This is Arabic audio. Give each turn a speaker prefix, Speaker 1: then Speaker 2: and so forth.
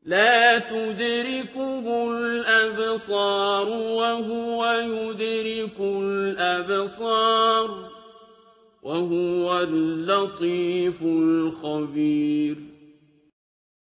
Speaker 1: لَا تُدْرِكُهُ الْأَبْصَارُ وَهُوَ يُدْرِكُ الْأَبْصَارَ ۖ وَهُوَ اللَّطِيفُ الْخَبِيرُ